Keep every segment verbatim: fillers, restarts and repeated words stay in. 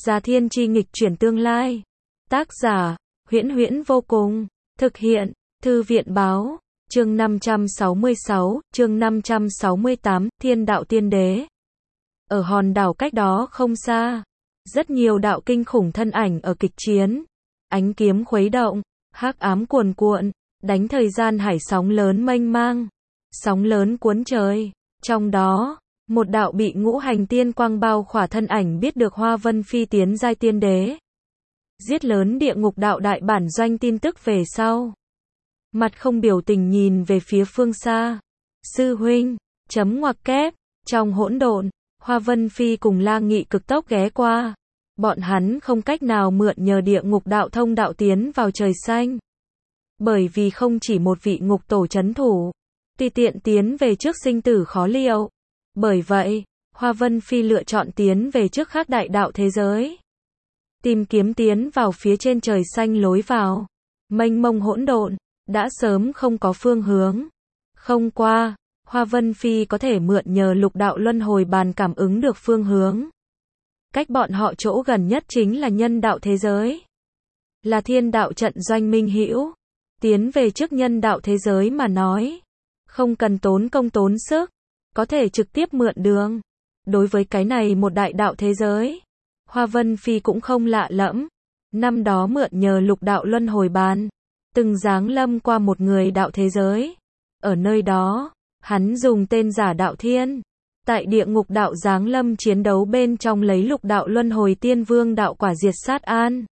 Già Thiên Chi nghịch chuyển tương lai. Tác giả, Huyễn Huyễn vô cùng. Thực hiện, Thư viện báo. Chương năm trăm sáu mươi sáu, chương năm trăm sáu mươi tám, Thiên đạo tiên đế. Ở hòn đảo cách đó không xa, rất nhiều đạo kinh khủng thân ảnh ở kịch chiến. Ánh kiếm khuấy động, hắc ám cuồn cuộn, đánh thời gian hải sóng lớn mênh mang. Sóng lớn cuốn trời, trong đó, một đạo bị ngũ hành tiên quang bao khỏa thân ảnh biết được Hoa Vân Phi tiến giai tiên đế. Giết lớn địa ngục đạo đại bản doanh tin tức về sau. Mặt không biểu tình nhìn về phía phương xa. Sư huynh, chấm ngoặc kép, trong hỗn độn, Hoa Vân Phi cùng La Nghị cực tốc ghé qua. Bọn hắn không cách nào mượn nhờ địa ngục đạo thông đạo tiến vào trời xanh. Bởi vì không chỉ một vị ngục tổ chấn thủ, tùy tiện tiến về trước sinh tử khó liệu. Bởi vậy, Hoa Vân Phi lựa chọn tiến về trước khác đại đạo thế giới. Tìm kiếm tiến vào phía trên trời xanh lối vào. Mênh mông hỗn độn, đã sớm không có phương hướng. Không qua, Hoa Vân Phi có thể mượn nhờ lục đạo luân hồi bàn cảm ứng được phương hướng. Cách bọn họ chỗ gần nhất chính là nhân đạo thế giới. Là thiên đạo trận doanh minh hữu. Tiến về trước nhân đạo thế giới mà nói. Không cần tốn công tốn sức. Có thể trực tiếp mượn đường. Đối với cái này một đại đạo thế giới, Hoa Vân Phi cũng không lạ lẫm. Năm đó mượn nhờ lục đạo luân hồi bàn, từng giáng lâm qua một người đạo thế giới. Ở nơi đó, hắn dùng tên giả đạo thiên. Tại địa ngục đạo giáng lâm chiến đấu bên trong lấy lục đạo luân hồi tiên vương đạo quả diệt sát an.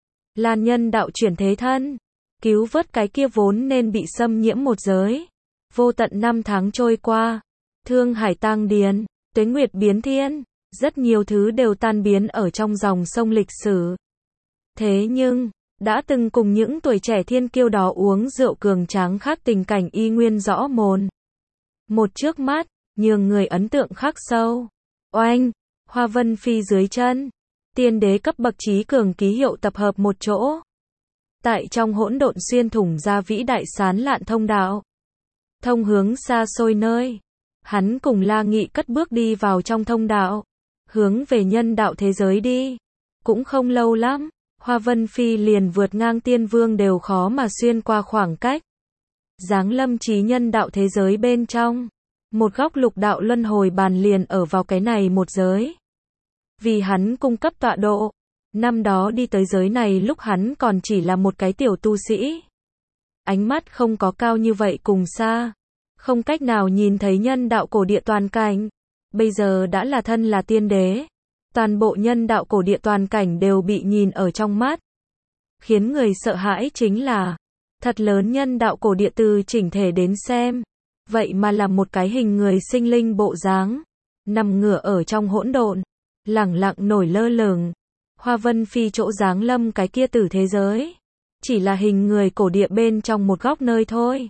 Lan nhân đạo chuyển thế thân. Cứu vớt cái kia vốn nên bị xâm nhiễm một giới. Vô tận năm tháng trôi qua. Thương hải tang điền, tuế nguyệt biến thiên. Rất nhiều thứ đều tan biến ở trong dòng sông lịch sử. Thế nhưng, đã từng cùng những tuổi trẻ thiên kiêu đó uống rượu cường tráng khác tình cảnh y nguyên rõ mồn. Một trước mắt, nhường người ấn tượng khắc sâu. Oanh, Hoa Vân Phi dưới chân. Tiên đế cấp bậc trí cường ký hiệu tập hợp một chỗ. Tại trong hỗn độn xuyên thủng ra vĩ đại sán lạn thông đạo. Thông hướng xa xôi nơi. Hắn cùng La Nghị cất bước đi vào trong thông đạo. Hướng về nhân đạo thế giới đi. Cũng không lâu lắm, Hoa Vân Phi liền vượt ngang tiên vương đều khó mà xuyên qua khoảng cách. Giáng lâm trí nhân đạo thế giới bên trong. Một góc lục đạo luân hồi bàn liền ở vào cái này một giới. Vì hắn cung cấp tọa độ. Năm đó đi tới giới này lúc hắn còn chỉ là một cái tiểu tu sĩ. Ánh mắt không có cao như vậy cùng xa. Không cách nào nhìn thấy nhân đạo cổ địa toàn cảnh. Bây giờ đã là thân là tiên đế. Toàn bộ nhân đạo cổ địa toàn cảnh đều bị nhìn ở trong mắt. Khiến người sợ hãi chính là, thật lớn nhân đạo cổ địa từ chỉnh thể đến xem. Vậy mà là một cái hình người sinh linh bộ dáng. Nằm ngửa ở trong hỗn độn. Lẳng lặng nổi lơ lửng. Hoa Vân Phi chỗ giáng lâm cái kia tử thế giới. Chỉ là hình người cổ địa bên trong một góc nơi thôi.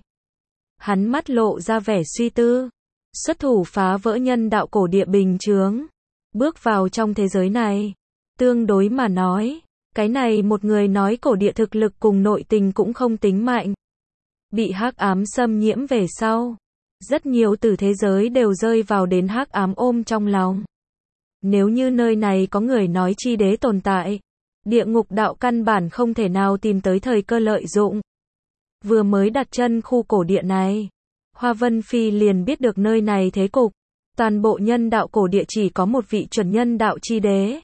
Hắn mắt lộ ra vẻ suy tư. Xuất thủ phá vỡ nhân đạo cổ địa bình chướng. Bước vào trong thế giới này. Tương đối mà nói. Cái này một người nói cổ địa thực lực cùng nội tình cũng không tính mạnh. Bị hắc ám xâm nhiễm về sau. Rất nhiều tử thế giới đều rơi vào đến hắc ám ôm trong lòng. Nếu như nơi này có người nói chi đế tồn tại. Địa ngục đạo căn bản không thể nào tìm tới thời cơ lợi dụng. Vừa mới đặt chân khu cổ địa này. Hoa Vân Phi liền biết được nơi này thế cục. Toàn bộ nhân đạo cổ địa chỉ có một vị chuẩn nhân đạo chi đế.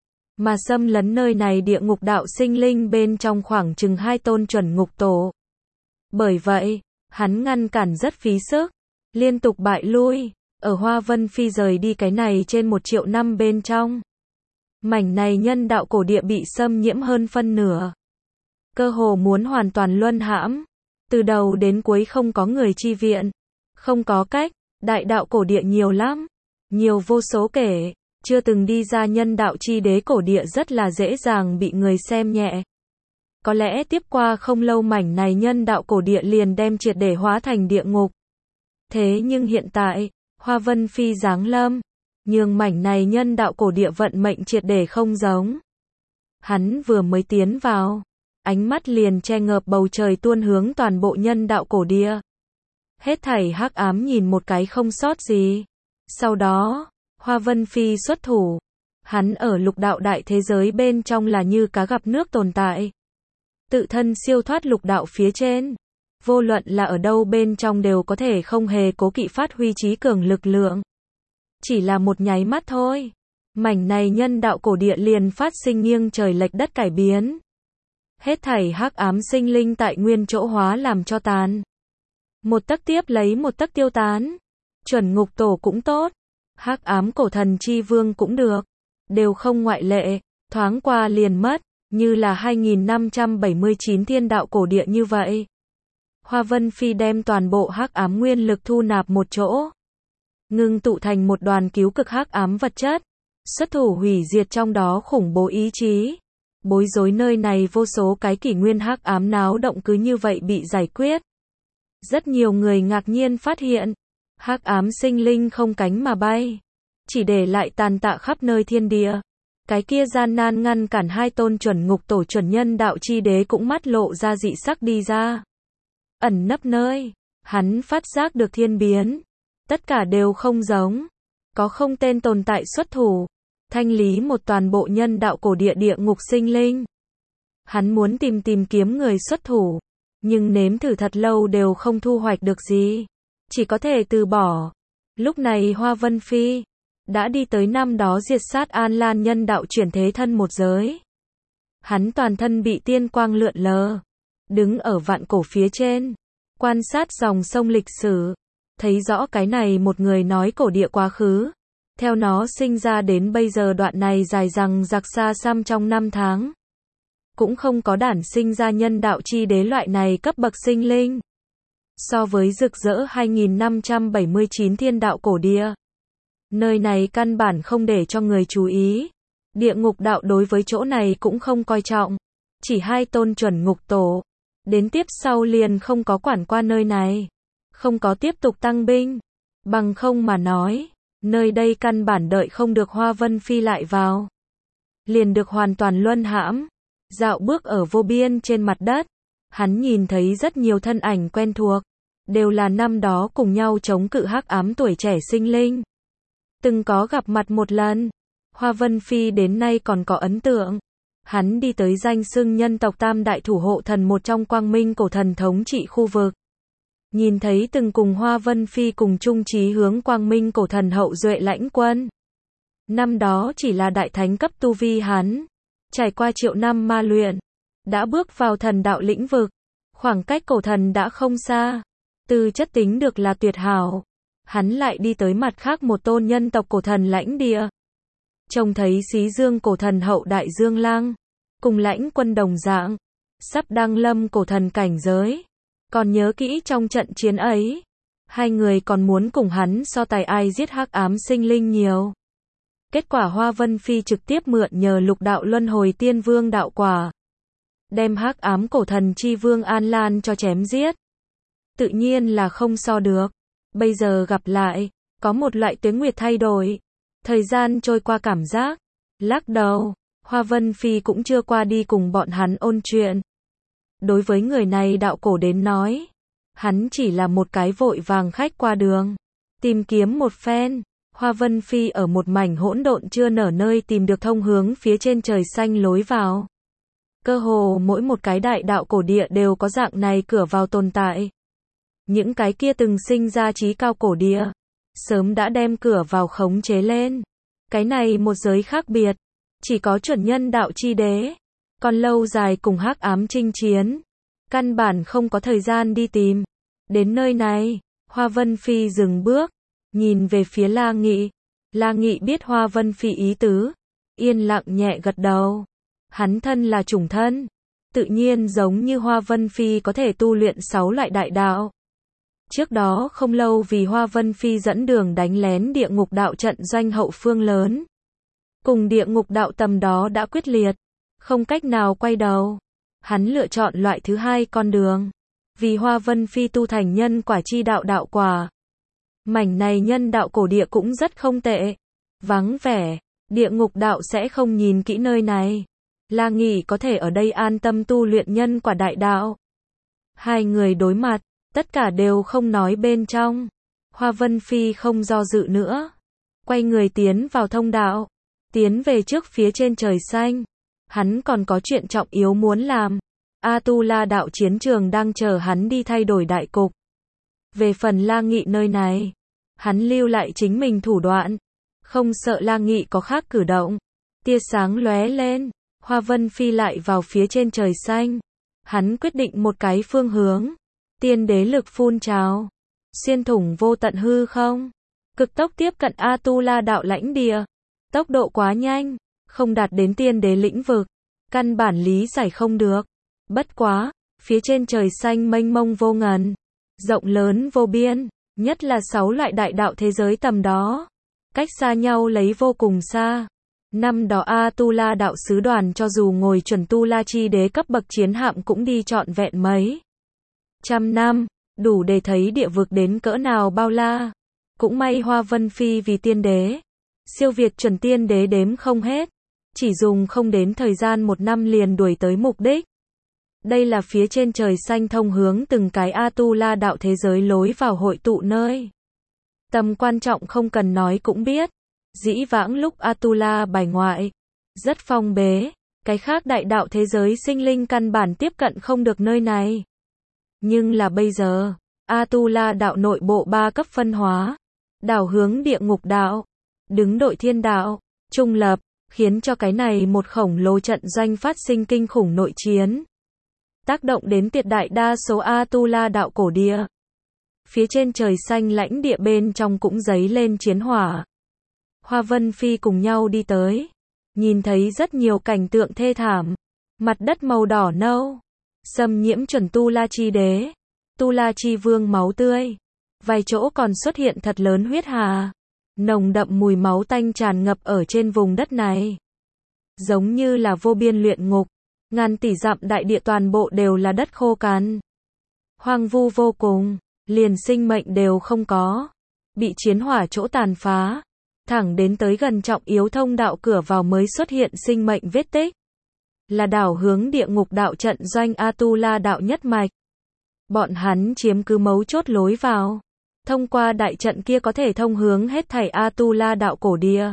Mà xâm lấn nơi này địa ngục đạo sinh linh bên trong khoảng chừng hai tôn chuẩn ngục tổ. Bởi vậy, hắn ngăn cản rất phí sức. Liên tục bại lui. Ở Hoa Vân Phi rời đi cái này trên một triệu năm bên trong. Mảnh này nhân đạo cổ địa bị xâm nhiễm hơn phân nửa. Cơ hồ muốn hoàn toàn luân hãm. Từ đầu đến cuối không có người chi viện. Không có cách, đại đạo cổ địa nhiều lắm. Nhiều vô số kể, chưa từng đi ra nhân đạo chi đế cổ địa rất là dễ dàng bị người xem nhẹ. Có lẽ tiếp qua không lâu mảnh này nhân đạo cổ địa liền đem triệt để hóa thành địa ngục. Thế nhưng hiện tại, Hoa Vân Phi giáng lâm, nhường mảnh này nhân đạo cổ địa vận mệnh triệt để không giống. Hắn vừa mới tiến vào. Ánh mắt liền che ngợp bầu trời tuôn hướng toàn bộ nhân đạo cổ địa. Hết thảy hắc ám nhìn một cái không sót gì. Sau đó, Hoa Vân Phi xuất thủ. Hắn ở lục đạo đại thế giới bên trong là như cá gặp nước tồn tại. Tự thân siêu thoát lục đạo phía trên. Vô luận là ở đâu bên trong đều có thể không hề cố kỵ phát huy trí cường lực lượng. Chỉ là một nháy mắt thôi. Mảnh này nhân đạo cổ địa liền phát sinh nghiêng trời lệch đất cải biến. Hết thảy hắc ám sinh linh tại nguyên chỗ hóa làm cho tàn. Một tấc tiếp lấy một tấc tiêu tán. Chuẩn ngục tổ cũng tốt. Hắc ám cổ thần chi vương cũng được. Đều không ngoại lệ. Thoáng qua liền mất. Như là hai nghìn năm trăm bảy mươi chín thiên đạo cổ địa như vậy. Hoa Vân Phi đem toàn bộ hắc ám nguyên lực thu nạp một chỗ. Ngưng tụ thành một đoàn cứu cực hắc ám vật chất. Xuất thủ hủy diệt trong đó khủng bố ý chí. Bối rối nơi này vô số cái kỷ nguyên hắc ám náo động cứ như vậy bị giải quyết. Rất nhiều người ngạc nhiên phát hiện. Hắc ám sinh linh không cánh mà bay. Chỉ để lại tàn tạ khắp nơi thiên địa. Cái kia gian nan ngăn cản hai tôn chuẩn ngục tổ chuẩn nhân đạo chi đế cũng mắt lộ ra dị sắc đi ra. Ẩn nấp nơi. Hắn phát giác được thiên biến. Tất cả đều không giống. Có không tên tồn tại xuất thủ. Thanh lý một toàn bộ nhân đạo cổ địa địa ngục sinh linh. Hắn muốn tìm tìm kiếm người xuất thủ. Nhưng nếm thử thật lâu đều không thu hoạch được gì. Chỉ có thể từ bỏ. Lúc này Hoa Vân Phi đã đi tới năm đó diệt sát An Lan nhân đạo chuyển thế thân một giới. Hắn toàn thân bị tiên quang lượn lờ. Đứng ở vạn cổ phía trên. Quan sát dòng sông lịch sử. Thấy rõ cái này một người nói cổ địa quá khứ. Theo nó sinh ra đến bây giờ đoạn này dài dằng dặc xa xăm trong năm tháng. Cũng không có đản sinh ra nhân đạo chi đế loại này cấp bậc sinh linh. So với rực rỡ hai nghìn năm trăm bảy mươi chín thiên đạo cổ địa. Nơi này căn bản không để cho người chú ý. Địa ngục đạo đối với chỗ này cũng không coi trọng. Chỉ hai tôn chuẩn ngục tổ. Đến tiếp sau liền không có quản qua nơi này. Không có tiếp tục tăng binh. Bằng không mà nói. Nơi đây căn bản đợi không được Hoa Vân Phi lại vào. Liền được hoàn toàn luân hãm. Dạo bước ở vô biên trên mặt đất. Hắn nhìn thấy rất nhiều thân ảnh quen thuộc. Đều là năm đó cùng nhau chống cự hắc ám tuổi trẻ sinh linh. Từng có gặp mặt một lần. Hoa Vân Phi đến nay còn có ấn tượng. Hắn đi tới danh xưng nhân tộc tam đại thủ hộ thần một trong quang minh cổ thần thống trị khu vực. Nhìn thấy từng cùng Hoa Vân Phi cùng chung chí hướng quang minh cổ thần hậu duệ lãnh quân. Năm đó chỉ là đại thánh cấp tu vi hắn. Trải qua triệu năm ma luyện. Đã bước vào thần đạo lĩnh vực. Khoảng cách cổ thần đã không xa. Từ chất tính được là tuyệt hảo. Hắn lại đi tới mặt khác một tôn nhân tộc cổ thần lãnh địa. Trông thấy xí dương cổ thần hậu đại dương lang. Cùng lãnh quân đồng dạng. Sắp đăng lâm cổ thần cảnh giới. Còn nhớ kỹ trong trận chiến ấy. Hai người còn muốn cùng hắn so tài ai giết hắc ám sinh linh nhiều. Kết quả Hoa Vân Phi trực tiếp mượn nhờ lục đạo luân hồi tiên vương đạo quả. Đem hắc ám cổ thần chi vương An Lan cho chém giết. Tự nhiên là không so được. Bây giờ gặp lại. Có một loại tuế nguyệt thay đổi. Thời gian trôi qua cảm giác. Lắc đầu. Hoa Vân Phi cũng chưa qua đi cùng bọn hắn ôn chuyện. Đối với người này đạo cổ đến nói. Hắn chỉ là một cái vội vàng khách qua đường. Tìm kiếm một phen. Hoa Vân Phi ở một mảnh hỗn độn chưa nở nơi tìm được thông hướng phía trên trời xanh lối vào. Cơ hồ mỗi một cái đại đạo cổ địa đều có dạng này cửa vào tồn tại. Những cái kia từng sinh ra trí cao cổ địa. Sớm đã đem cửa vào khống chế lên. Cái này một giới khác biệt. Chỉ có chuẩn nhân đạo chi đế. Còn lâu dài cùng hắc ám chinh chiến. Căn bản không có thời gian đi tìm. Đến nơi này, Hoa Vân Phi dừng bước. Nhìn về phía La Nghị. La Nghị biết Hoa Vân Phi ý tứ. Yên lặng nhẹ gật đầu. Hắn thân là chủng thân. Tự nhiên giống như Hoa Vân Phi có thể tu luyện sáu loại đại đạo. Trước đó không lâu vì Hoa Vân Phi dẫn đường đánh lén địa ngục đạo trận doanh hậu phương lớn. Cùng địa ngục đạo tầm đó đã quyết liệt. Không cách nào quay đầu. Hắn lựa chọn loại thứ hai con đường. Vì Hoa Vân Phi tu thành nhân quả chi đạo đạo quả. Mảnh này nhân đạo cổ địa cũng rất không tệ. Vắng vẻ. Địa ngục đạo sẽ không nhìn kỹ nơi này. La Nghị có thể ở đây an tâm tu luyện nhân quả đại đạo. Hai người đối mặt. Tất cả đều không nói bên trong. Hoa Vân Phi không do dự nữa. Quay người tiến vào thông đạo. tiến về trước phía trên trời xanh. Hắn còn có chuyện trọng yếu muốn làm. Atula đạo chiến trường đang chờ hắn đi thay đổi đại cục. Về phần La Nghị nơi này, hắn lưu lại chính mình thủ đoạn, không sợ La Nghị có khác cử động. Tia sáng lóe lên, Hoa Vân phi lại vào phía trên trời xanh. Hắn quyết định một cái phương hướng. Tiên đế lực phun trào, xuyên thủng vô tận hư không, cực tốc tiếp cận Atula đạo lãnh địa. Tốc độ quá nhanh, không đạt đến tiên đế lĩnh vực, căn bản lý giải không được. Bất quá, phía trên trời xanh mênh mông vô ngần, rộng lớn vô biên, nhất là sáu loại đại đạo thế giới tầm đó, cách xa nhau lấy vô cùng xa. Năm đó Atula đạo sứ đoàn cho dù ngồi chuẩn tu la chi đế cấp bậc chiến hạm cũng đi trọn vẹn mấy trăm năm, đủ để thấy địa vực đến cỡ nào bao la. Cũng may Hoa Vân phi vì tiên đế, siêu việt chuẩn tiên đế đếm không hết, chỉ dùng không đến thời gian một năm liền đuổi tới mục đích. Đây là phía trên trời xanh thông hướng từng cái Atula đạo thế giới lối vào hội tụ nơi. Tầm quan trọng không cần nói cũng biết. Dĩ vãng lúc Atula bài ngoại, rất phong bế, cái khác đại đạo thế giới sinh linh căn bản tiếp cận không được nơi này. Nhưng là bây giờ, Atula đạo nội bộ ba cấp phân hóa, đảo hướng địa ngục đạo, đứng đội thiên đạo, trung lập, khiến cho cái này một khổng lồ trận doanh phát sinh kinh khủng nội chiến. Tác động đến tuyệt đại đa số Atula đạo cổ địa. Phía trên trời xanh lãnh địa bên trong cũng dấy lên chiến hỏa. Hoa Vân phi cùng nhau đi tới, nhìn thấy rất nhiều cảnh tượng thê thảm, mặt đất màu đỏ nâu, xâm nhiễm chuẩn tu la chi đế, tu la chi vương máu tươi, vài chỗ còn xuất hiện thật lớn huyết hà, nồng đậm mùi máu tanh tràn ngập ở trên vùng đất này, giống như là vô biên luyện ngục, ngàn tỷ dặm đại địa toàn bộ đều là đất khô cằn, hoang vu vô cùng, liền sinh mệnh đều không có, bị chiến hỏa chỗ tàn phá. Thẳng đến tới gần trọng yếu thông đạo cửa vào mới xuất hiện sinh mệnh vết tích. Là đảo hướng địa ngục đạo trận doanh Atula đạo nhất mạch. Bọn hắn chiếm cứ mấu chốt lối vào. Thông qua đại trận kia có thể thông hướng hết thảy Atula đạo cổ địa.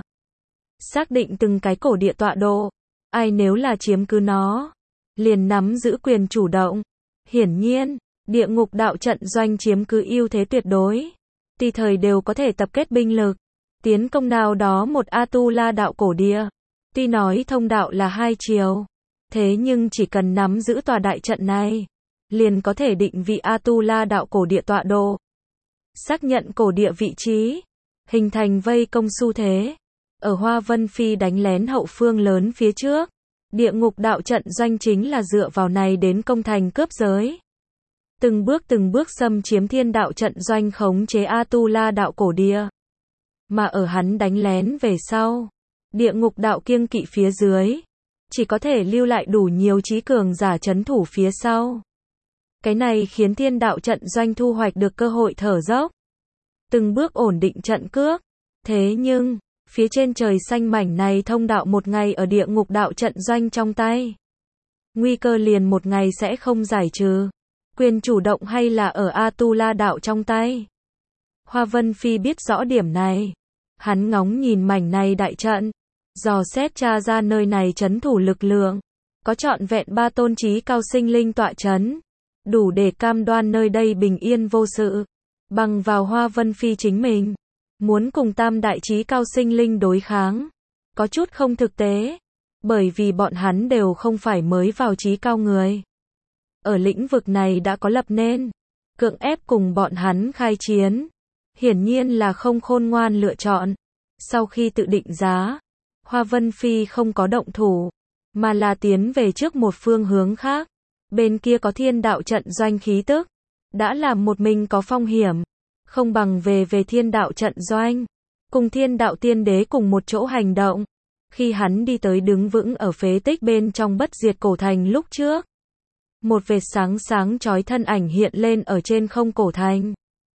Xác định từng cái cổ địa tọa độ. Ai nếu là chiếm cứ nó, liền nắm giữ quyền chủ động. Hiển nhiên, địa ngục đạo trận doanh chiếm cứ ưu thế tuyệt đối. Tùy thời đều có thể tập kết binh lực. Tiến công nào đó một Atula đạo cổ địa. Tuy nói thông đạo là hai chiều, thế nhưng chỉ cần nắm giữ tòa đại trận này, liền có thể định vị Atula đạo cổ địa tọa độ. Xác nhận cổ địa vị trí, hình thành vây công xu thế. Ở Hoa Vân phi đánh lén hậu phương lớn phía trước, địa ngục đạo trận doanh chính là dựa vào này đến công thành cướp giới. Từng bước từng bước xâm chiếm thiên đạo trận doanh khống chế Atula đạo cổ địa. Mà ở hắn đánh lén về sau, địa ngục đạo kiêng kỵ phía dưới, chỉ có thể lưu lại đủ nhiều trí cường giả chấn thủ phía sau. Cái này khiến thiên đạo trận doanh thu hoạch được cơ hội thở dốc, từng bước ổn định trận cước. Thế nhưng, phía trên trời xanh mảnh này thông đạo một ngày ở địa ngục đạo trận doanh trong tay. Nguy cơ liền một ngày sẽ không giải trừ. Quyền chủ động hay là ở Atula đạo trong tay. Hoa Vân phi biết rõ điểm này. Hắn ngóng nhìn mảnh này đại trận, dò xét tra ra nơi này trấn thủ lực lượng, có trọn vẹn ba tôn trí cao sinh linh tọa trấn, đủ để cam đoan nơi đây bình yên vô sự. Bằng vào Hoa Vân phi chính mình, muốn cùng tam đại trí cao sinh linh đối kháng, có chút không thực tế, bởi vì bọn hắn đều không phải mới vào trí cao người. Ở lĩnh vực này đã có lập nên, cưỡng ép cùng bọn hắn khai chiến. Hiển nhiên là không khôn ngoan lựa chọn. Sau khi tự định giá, Hoa Vân phi không có động thủ, mà là tiến về trước một phương hướng khác. Bên kia có thiên đạo trận doanh khí tức, đã làm một mình có phong hiểm, không bằng về về thiên đạo trận doanh, cùng thiên đạo tiên đế cùng một chỗ hành động. Khi hắn đi tới đứng vững ở phế tích bên trong bất diệt cổ thành lúc trước, một vệt sáng sáng chói thân ảnh hiện lên ở trên không cổ thành.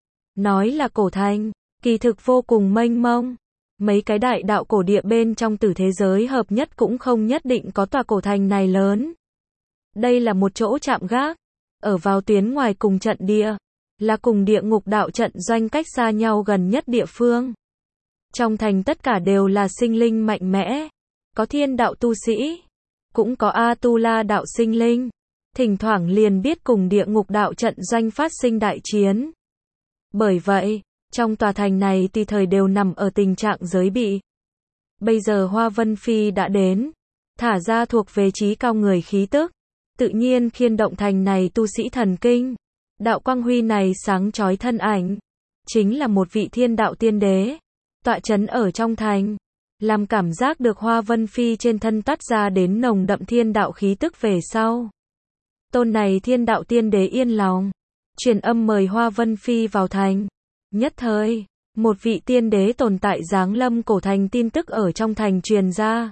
Nói là cổ thành, kỳ thực vô cùng mênh mông. Mấy cái đại đạo cổ địa bên trong tử thế giới hợp nhất cũng không nhất định có tòa cổ thành này lớn. Đây là một chỗ chạm gác, ở vào tuyến ngoài cùng trận địa, là cùng địa ngục đạo trận doanh cách xa nhau gần nhất địa phương. Trong thành tất cả đều là sinh linh mạnh mẽ, có thiên đạo tu sĩ, cũng có Atula đạo sinh linh, thỉnh thoảng liền biết cùng địa ngục đạo trận doanh phát sinh đại chiến. Bởi vậy, trong tòa thành này tùy thời đều nằm ở tình trạng giới bị. Bây giờ Hoa Vân Phi đã đến, thả ra thuộc về trí cao người khí tức, tự nhiên khiên động thành này tu sĩ thần kinh. Đạo quang huy này sáng chói thân ảnh, chính là một vị thiên đạo tiên đế, tọa chấn ở trong thành, làm cảm giác được Hoa Vân Phi trên thân toát ra đến nồng đậm thiên đạo khí tức về sau. Tôn này thiên đạo tiên đế yên lòng, truyền âm mời Hoa Vân Phi vào thành. Nhất thời, một vị tiên đế tồn tại giáng lâm cổ thành tin tức ở trong thành truyền ra.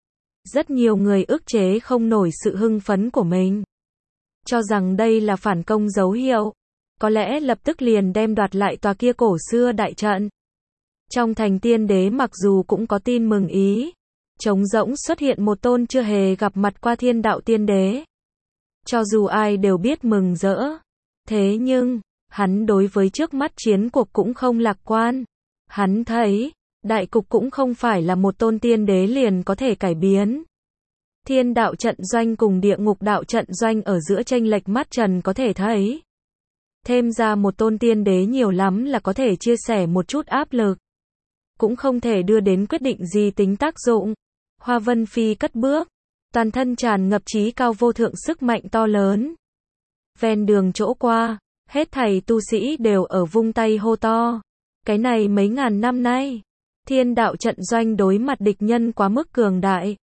Rất nhiều người ức chế không nổi sự hưng phấn của mình, cho rằng đây là phản công dấu hiệu, có lẽ lập tức liền đem đoạt lại tòa kia cổ xưa đại trận. Trong thành tiên đế mặc dù cũng có tin mừng ý, trống rỗng xuất hiện một tôn chưa hề gặp mặt qua thiên đạo tiên đế. Cho dù ai đều biết mừng rỡ, thế nhưng, hắn đối với trước mắt chiến cuộc cũng không lạc quan. Hắn thấy, đại cục cũng không phải là một tôn tiên đế liền có thể cải biến. Thiên đạo trận doanh cùng địa ngục đạo trận doanh ở giữa chênh lệch mắt trần có thể thấy. Thêm ra một tôn tiên đế nhiều lắm là có thể chia sẻ một chút áp lực, cũng không thể đưa đến quyết định gì tính tác dụng. Hoa Vân Phi cất bước, toàn thân tràn ngập trí cao vô thượng sức mạnh to lớn. Ven đường chỗ qua, hết thảy tu sĩ đều ở vung tay hô to. Cái này mấy ngàn năm nay, thiên đạo trận doanh đối mặt địch nhân quá mức cường đại,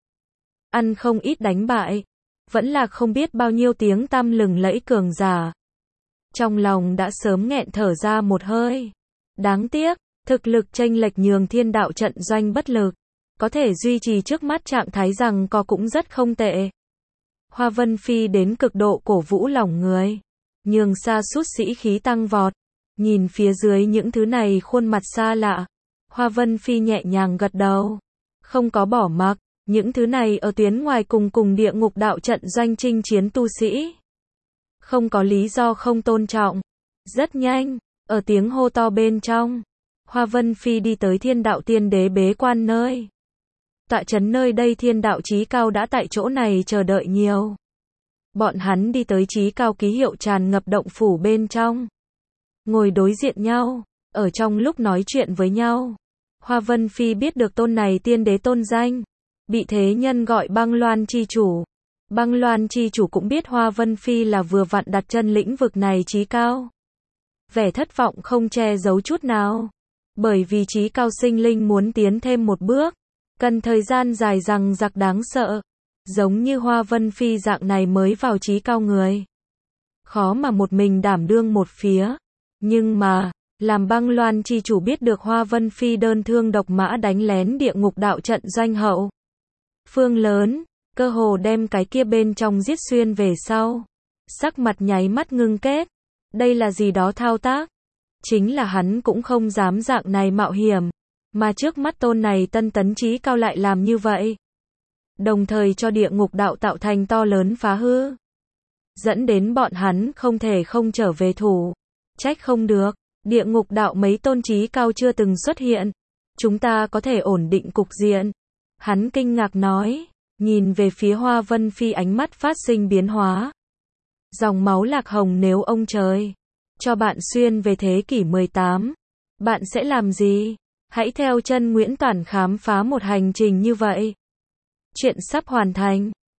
ăn không ít đánh bại, vẫn là không biết bao nhiêu tiếng tăm lừng lẫy cường giả. Trong lòng đã sớm nghẹn thở ra một hơi. Đáng tiếc, thực lực chênh lệch nhường thiên đạo trận doanh bất lực, có thể duy trì trước mắt trạng thái rằng co cũng rất không tệ. Hoa Vân Phi đến cực độ cổ vũ lòng người, nhường xa sút sĩ khí tăng vọt. Nhìn phía dưới những thứ này khuôn mặt xa lạ, Hoa Vân Phi nhẹ nhàng gật đầu, không có bỏ mặc. Những thứ này ở tuyến ngoài cùng cùng địa ngục đạo trận doanh chinh chiến tu sĩ, không có lý do không tôn trọng. Rất nhanh, ở tiếng hô to bên trong, Hoa Vân Phi đi tới thiên đạo tiên đế bế quan nơi. Tọa chấn nơi đây thiên đạo chí cao đã tại chỗ này chờ đợi nhiều. Bọn hắn đi tới chí cao ký hiệu tràn ngập động phủ bên trong, ngồi đối diện nhau, ở trong lúc nói chuyện với nhau. Hoa Vân Phi biết được tôn này tiên đế tôn danh, bị thế nhân gọi Băng Loan chi chủ. Băng Loan chi chủ cũng biết Hoa Vân Phi là vừa vặn đặt chân lĩnh vực này chí cao. Vẻ thất vọng không che giấu chút nào, bởi vì chí cao sinh linh muốn tiến thêm một bước, cần thời gian dài dằng dặc đáng sợ. Giống như Hoa Vân Phi dạng này mới vào chí cao người, khó mà một mình đảm đương một phía. Nhưng mà, làm Băng Loan chi chủ biết được Hoa Vân Phi đơn thương độc mã đánh lén địa ngục đạo trận doanh hậu phương lớn, cơ hồ đem cái kia bên trong giết xuyên về sau, sắc mặt nháy mắt ngưng kết. Đây là gì đó thao tác, chính là hắn cũng không dám dạng này mạo hiểm, mà trước mắt tôn này tân tấn chí cao lại làm như vậy, đồng thời cho địa ngục đạo tạo thành to lớn phá hư, dẫn đến bọn hắn không thể không trở về thủ. Trách không được, địa ngục đạo mấy tôn chí cao chưa từng xuất hiện, chúng ta có thể ổn định cục diện. Hắn kinh ngạc nói, nhìn về phía Hoa Vân Phi ánh mắt phát sinh biến hóa. Dòng máu lạc hồng, nếu ông trời cho bạn xuyên về thế kỷ mười tám, bạn sẽ làm gì? Hãy theo chân Nguyễn Toản khám phá một hành trình như vậy. Chuyện sắp hoàn thành.